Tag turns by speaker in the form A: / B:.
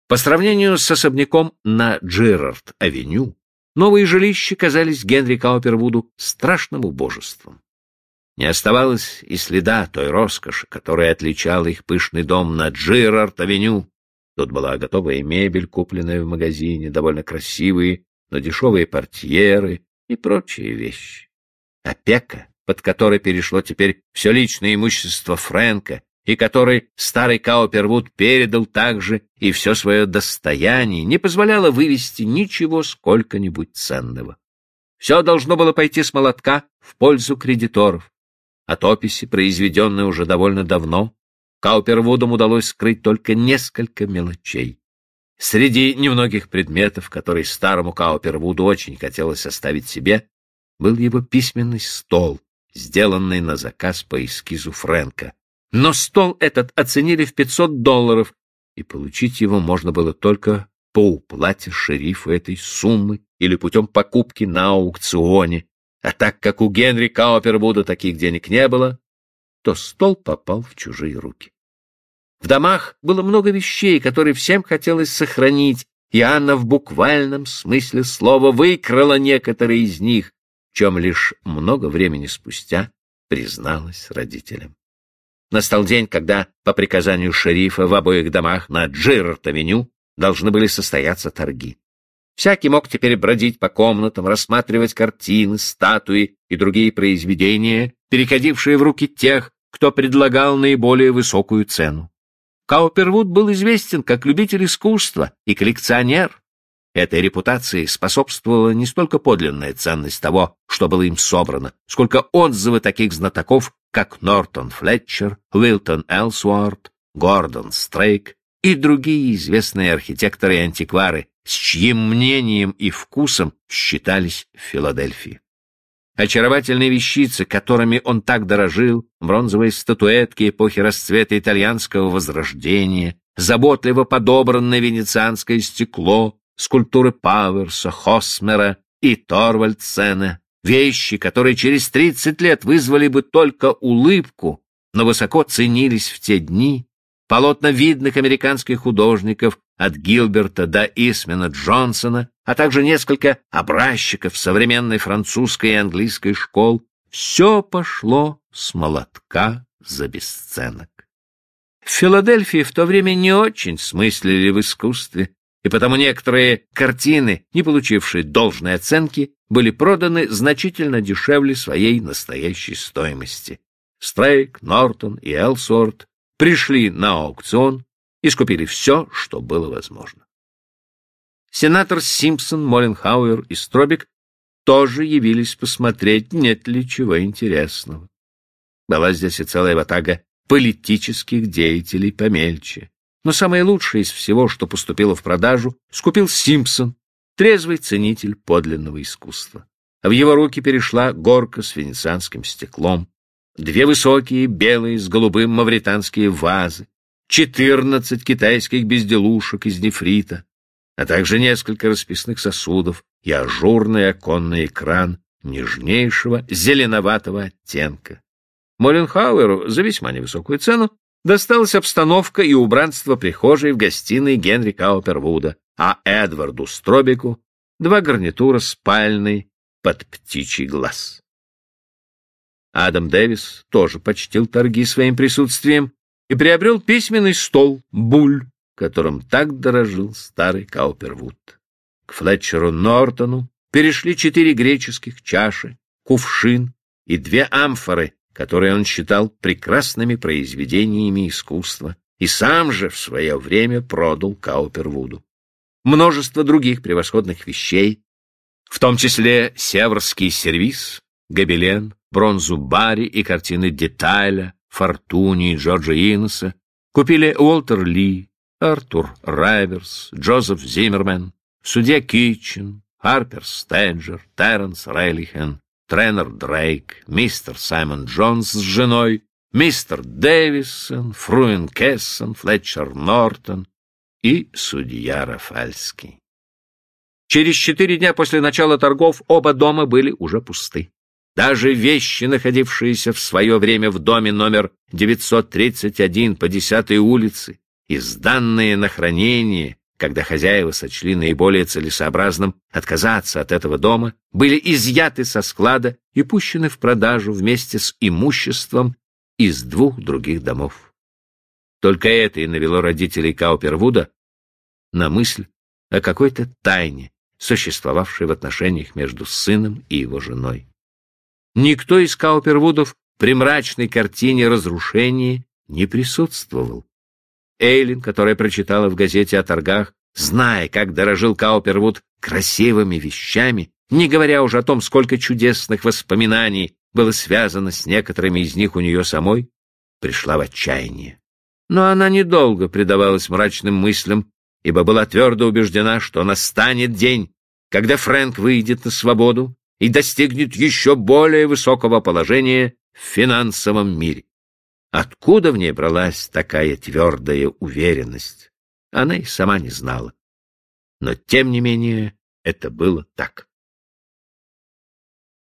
A: По сравнению с особняком на Джерард-авеню, новые жилища казались Генри Каупервуду страшным убожеством. Не оставалось и следа той роскоши, которая отличала их пышный дом на Джерард-авеню. Тут была готовая мебель, купленная в магазине, довольно красивые, но дешевые портьеры и прочие вещи. Опека, под которой перешло теперь все личное имущество Фрэнка, и которой старый Каупервуд передал также и все свое достояние, не позволяла вывести ничего сколько-нибудь ценного. Все должно было пойти с молотка в пользу кредиторов. От описи, произведенной уже довольно давно, Каупервудам удалось скрыть только несколько мелочей. Среди немногих предметов, которые старому Каупервуду очень хотелось оставить себе, был его письменный стол, сделанный на заказ по эскизу Фрэнка. Но стол этот оценили в $500, и получить его можно было только по уплате шерифу этой суммы или путем покупки на аукционе. А так как у Генри Каупервуда таких денег не было, то стол попал в чужие руки. В домах было много вещей, которые всем хотелось сохранить, и Анна в буквальном смысле слова выкрала некоторые из них, в чем лишь много времени спустя призналась родителям. Настал день, когда, по приказанию шерифа, в обоих домах на Джерард-авеню должны были состояться торги. Всякий мог теперь бродить по комнатам, рассматривать картины, статуи и другие произведения, переходившие в руки тех, кто предлагал наиболее высокую цену. Каупервуд был известен как любитель искусства и коллекционер. Этой репутации способствовала не столько подлинная ценность того, что было им собрано, сколько отзывы таких знатоков, как Нортон Флетчер, Уилтон Элсуорт, Гордон Стрейк и другие известные архитекторы и антиквары, с чьим мнением и вкусом считались в Филадельфии. Очаровательные вещицы, которыми он так дорожил, бронзовые статуэтки эпохи расцвета итальянского возрождения, заботливо подобранное венецианское стекло, скульптуры Пауэрса, Хосмера и Торвальдсена, вещи, которые через 30 лет вызвали бы только улыбку, но высоко ценились в те дни, полотна видных американских художников от Гилберта до Исмена Джонсона, а также несколько образчиков современной французской и английской школ, все пошло с молотка за бесценок. В Филадельфии в то время не очень смыслили в искусстве, и потому некоторые картины, не получившие должной оценки, были проданы значительно дешевле своей настоящей стоимости. Стрейк, Нортон и Элсуорт пришли на аукцион и скупили все, что было возможно. Сенатор Симпсон, Молленхауэр и Стробик тоже явились посмотреть, нет ли чего интересного. Была здесь и целая ватага политических деятелей помельче. Но самое лучшее из всего, что поступило в продажу, скупил Симпсон, трезвый ценитель подлинного искусства. В его руки перешла горка с венецианским стеклом, 2 высокие белые с голубым мавританские вазы, 14 китайских безделушек из нефрита, а также несколько расписных сосудов и ажурный оконный экран нежнейшего зеленоватого оттенка. Молленхауэру за весьма невысокую цену досталась обстановка и убранство прихожей в гостиной Генри Каупервуда, а Эдварду Стробику 2 гарнитура спальной под птичий глаз. Адам Дэвис тоже почтил торги своим присутствием и приобрел письменный стол «Буль», которым так дорожил старый Каупервуд. К Флетчеру Нортону перешли 4 греческих чаши, кувшин и 2 амфоры, которые он считал прекрасными произведениями искусства, и сам же в свое время продал Каупервуду. Множество других превосходных вещей, в том числе северский сервиз, гобелен, бронзу Барри и картины Детайля, Фортуни и Джорджа Иннеса, купили Уолтер Ли, Артур Райверс, Джозеф Зиммерман, судья Китчен, Харпер Стеджер, Теренс Рейлихен, тренер Дрейк, мистер Саймон Джонс с женой, мистер Дэвисон, Фруен Кессон, Флетчер Нортон и судья Рафальский. Через 4 дня после начала торгов оба дома были уже пусты. Даже вещи, находившиеся в свое время в доме номер 931 по 10-й улице и сданные на хранение когда хозяева сочли наиболее целесообразным отказаться от этого дома, были изъяты со склада и пущены в продажу вместе с имуществом из 2 других домов. Только это и навело родителей Каупервуда на мысль о какой-то тайне, существовавшей в отношениях между сыном и его женой. Никто из Каупервудов при мрачной картине разрушения не присутствовал. Эйлин, которая прочитала в газете о торгах, зная, как дорожил Каупервуд красивыми вещами, не говоря уже о том, сколько чудесных воспоминаний было связано с некоторыми из них у нее самой, пришла в отчаяние. Но она недолго предавалась мрачным мыслям, ибо была твердо убеждена, что настанет день, когда Фрэнк выйдет на свободу и достигнет еще более высокого положения в финансовом мире. Откуда в ней бралась такая твердая уверенность, она и сама не знала. Но, тем не менее, это было так.